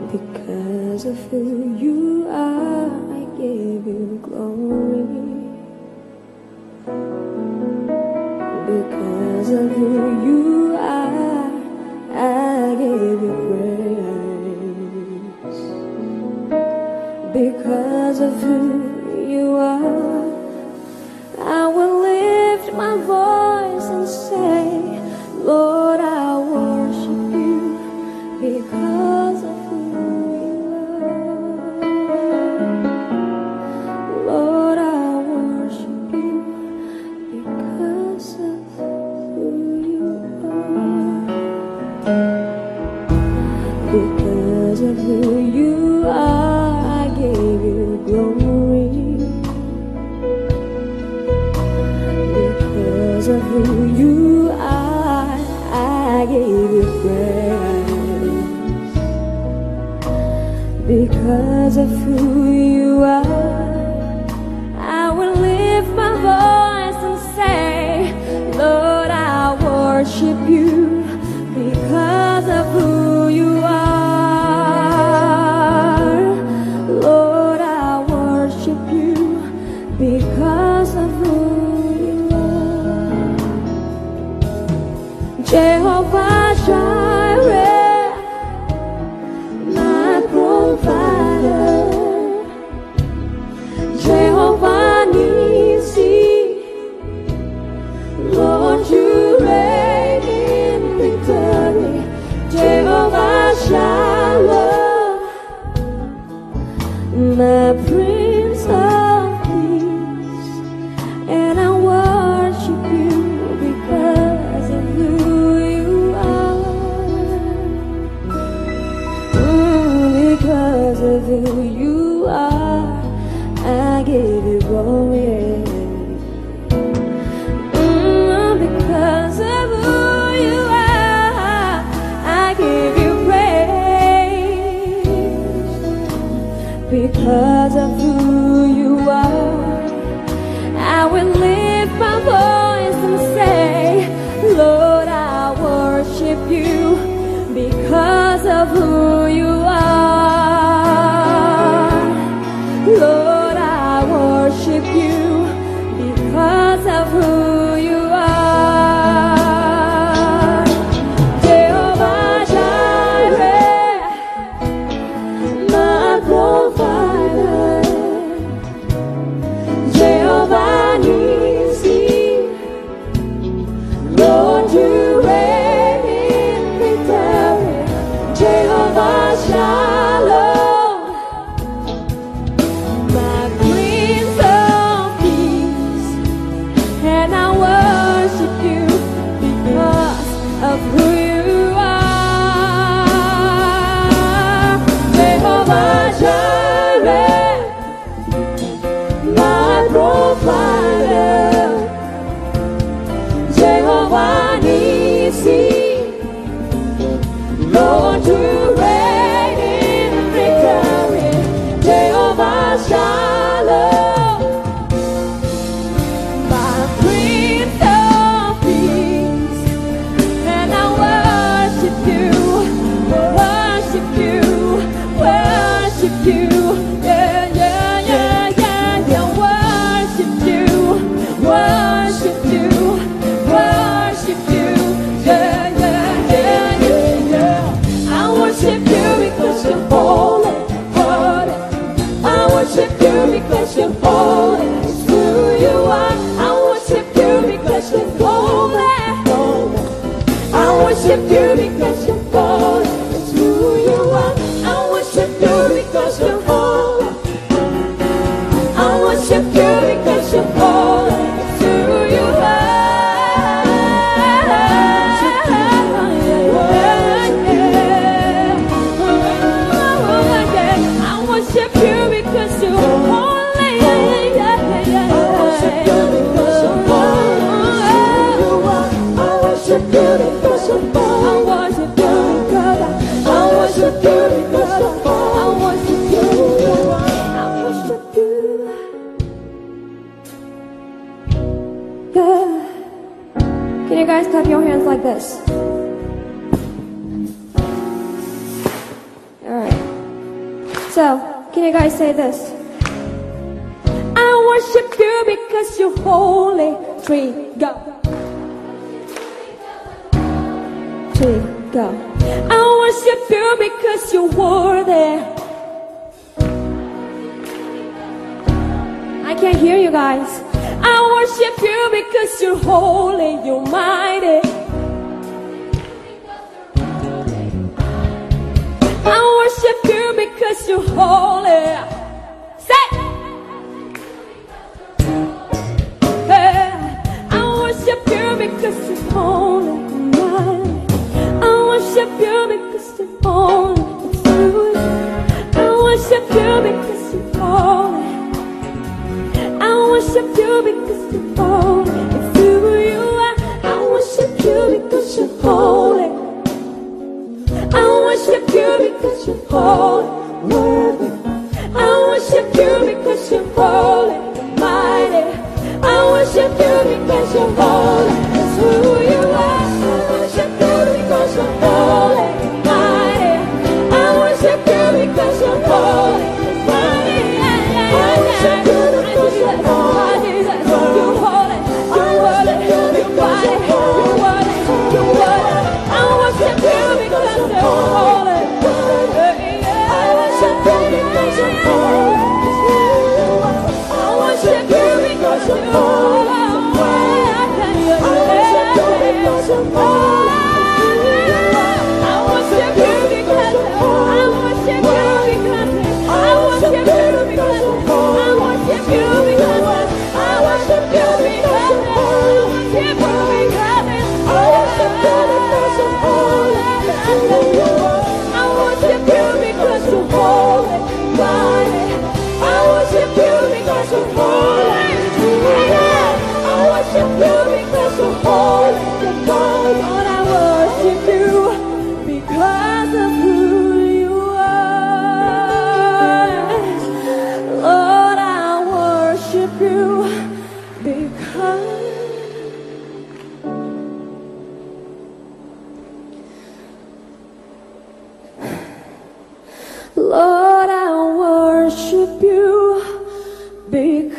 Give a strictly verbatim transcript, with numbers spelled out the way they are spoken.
Because of who you are, I give you glory. Because of who you are, I give you praise. Because of who you are, I will lift my voice and say, Lord, I worship you because of who you are. Lord, I worship you because of who you are. Because of who you are, I give you glory. Because of who you are, I give you praise. Because of who you are, I will lift my voice and say, Lord, I worship you because of who you are. Lord, I worship you because of who you are. Jehovah Jireh, my provider. Jehovah Nissi, Lord, you reign in victory. Jehovah Shalom, my Prince of Peace, and I worship you because of who you are. Mm, because of who you are, I give you glory. Mm, because of who you are, I give you praise. Because of who you are, I will lift my voice and say, Lord, I worship you because of who you are. Lord, I worship you because of who you are. Jehovah Jireh, my provider. Jehovah Nissi, Lord, you reign in victory. Jehovah Shalom, my Prince of Peace, and I worship you because of who you are. Jehovah Jireh, my provider. Jehovah Nissi, Lord, you reign in victory. Jehovah Shalom, my Prince of Peace, and I worship you, worship you, worship you, yeah, yeah, yeah, yeah, yeah, worship you, worship you, worship you, yeah, yeah, yeah, yeah, yeah. I worship you because you're holy, holy. I worship you because you're holy. It's who you are. I worship you because you're holy, holy. I worship you because you're holy. It's who you are. I worship you because you're holy. I worship you because you're holy. It's who you are. I worship you because you're holy. I worship you because you're holy. I worship you because you're holy. I worship you because you're holy. I worship you. I worship you. Yeah. Can you guys clap your hands like this? All right. So, can you guys say this? I worship you because you're holy. Three, go. Three, go. I worship you because you're worthy. I can't hear you guys. I worship you because you're holy, you're mighty. I worship you because you're holy. Say, hey, I worship you because you're holy, mighty. I worship you because you're holy. It's you. I worship you because you're holy. I worship you because you're holy. It's who you are. I worship you because you're holy. I worship you because you're holy, worthy. I worship you because you're holy, mighty. I worship you because you're holy. It's who you are. I worship you because you're holy, mighty. I worship you because you're holy, mighty. I worship you because you're holy, you're holy, you're worthy, you're mighty, you're worthy, you're worthy. I worship you because you're holy. I worship you because you're holy. I worship you because you're holy. I worship you because you're holy. I worship you because you're holy. I worship you because I worship you because I worship you because I worship you because I worship you because you're holy. I worship you because you're holy, mighty. I worship you because you're holy. I worship you because you're holy, you're God. Lord, I worship you because of who you are. Lord, I worship you because Lord, I worship you because